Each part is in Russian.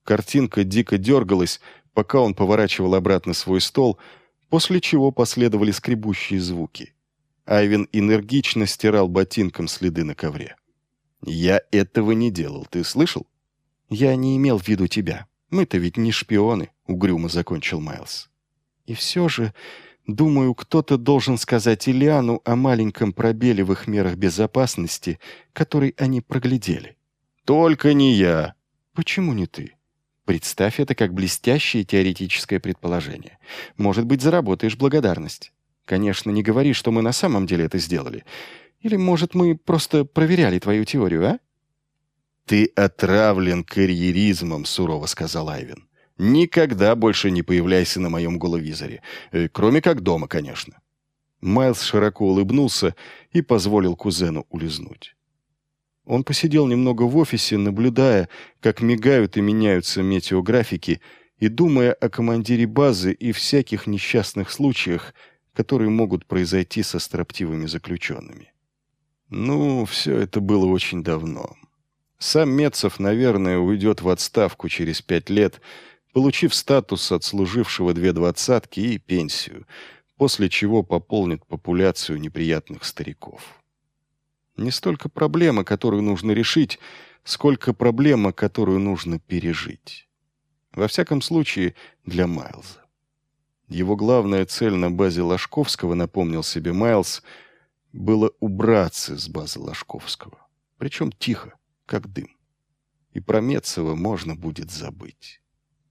Картинка дико дергалась, пока он поворачивал обратно свой стол, после чего последовали скребущие звуки. Айвен энергично стирал ботинком следы на ковре. «Я этого не делал, ты слышал?» «Я не имел в виду тебя. Мы-то ведь не шпионы», — угрюмо закончил Майлз. «И все же, думаю, кто-то должен сказать Ильяну о маленьком пробеле в их мерах безопасности, который они проглядели». «Только не я». «Почему не ты? Представь это как блестящее теоретическое предположение. Может быть, заработаешь благодарность. Конечно, не говори, что мы на самом деле это сделали. Или, может, мы просто проверяли твою теорию, а?» «Ты отравлен карьеризмом», — сурово сказал Айвен. «Никогда больше не появляйся на моем головизоре. Кроме как дома, конечно». Майлз широко улыбнулся и позволил кузену улизнуть. Он посидел немного в офисе, наблюдая, как мигают и меняются метеографики, и думая о командире базы и всяких несчастных случаях, которые могут произойти со строптивыми заключенными. Ну, все это было очень давно. Сам Метцев, наверное, уйдет в отставку через 5 лет, получив статус отслужившего 2 двадцатки и пенсию, после чего пополнит популяцию неприятных стариков. Не столько проблема, которую нужно решить, сколько проблема, которую нужно пережить. Во всяком случае, для Майлза. Его главная цель на базе Ложковского, напомнил себе Майлз, было убраться с базы Ложковского. Причем тихо, как дым. И про Метцева можно будет забыть.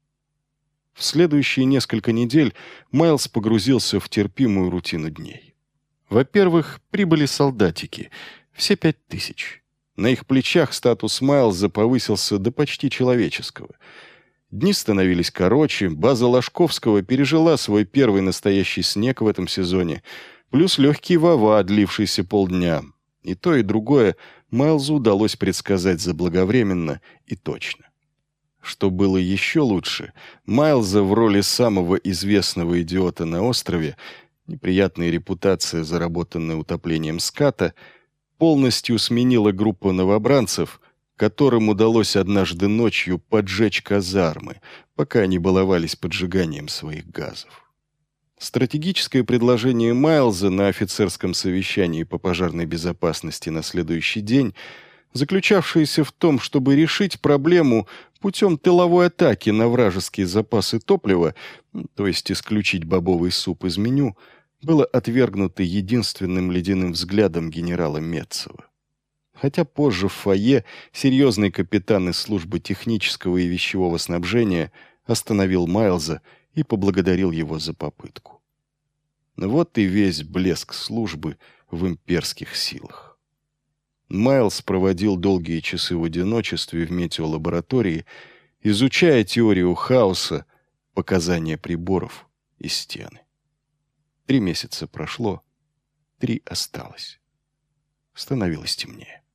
В следующие несколько недель Майлз погрузился в терпимую рутину дней. Во-первых, прибыли солдатики, все 5000. На их плечах статус Майлза повысился до почти человеческого. Дни становились короче, база Ложковского пережила свой первый настоящий снег в этом сезоне, плюс легкий вава, длившийся полдня. И то, и другое Майлзу удалось предсказать заблаговременно и точно. Что было еще лучше, Майлза в роли самого известного идиота на острове, неприятная репутация, заработанная утоплением ската, полностью сменила группа новобранцев, которым удалось однажды ночью поджечь казармы, пока они баловались поджиганием своих газов. Стратегическое предложение Майлза на офицерском совещании по пожарной безопасности на следующий день, заключавшееся в том, чтобы решить проблему путем тыловой атаки на вражеские запасы топлива, то есть исключить бобовый суп из меню, было отвергнуто единственным ледяным взглядом генерала Метцева. Хотя позже в фойе серьезный капитан из службы технического и вещевого снабжения остановил Майлза и поблагодарил его за попытку. Вот и весь блеск службы в имперских силах. Майлз проводил долгие часы в одиночестве в метеолаборатории, изучая теорию хаоса, показания приборов и стены. 3 месяца прошло, 3 осталось. Становилось темнее.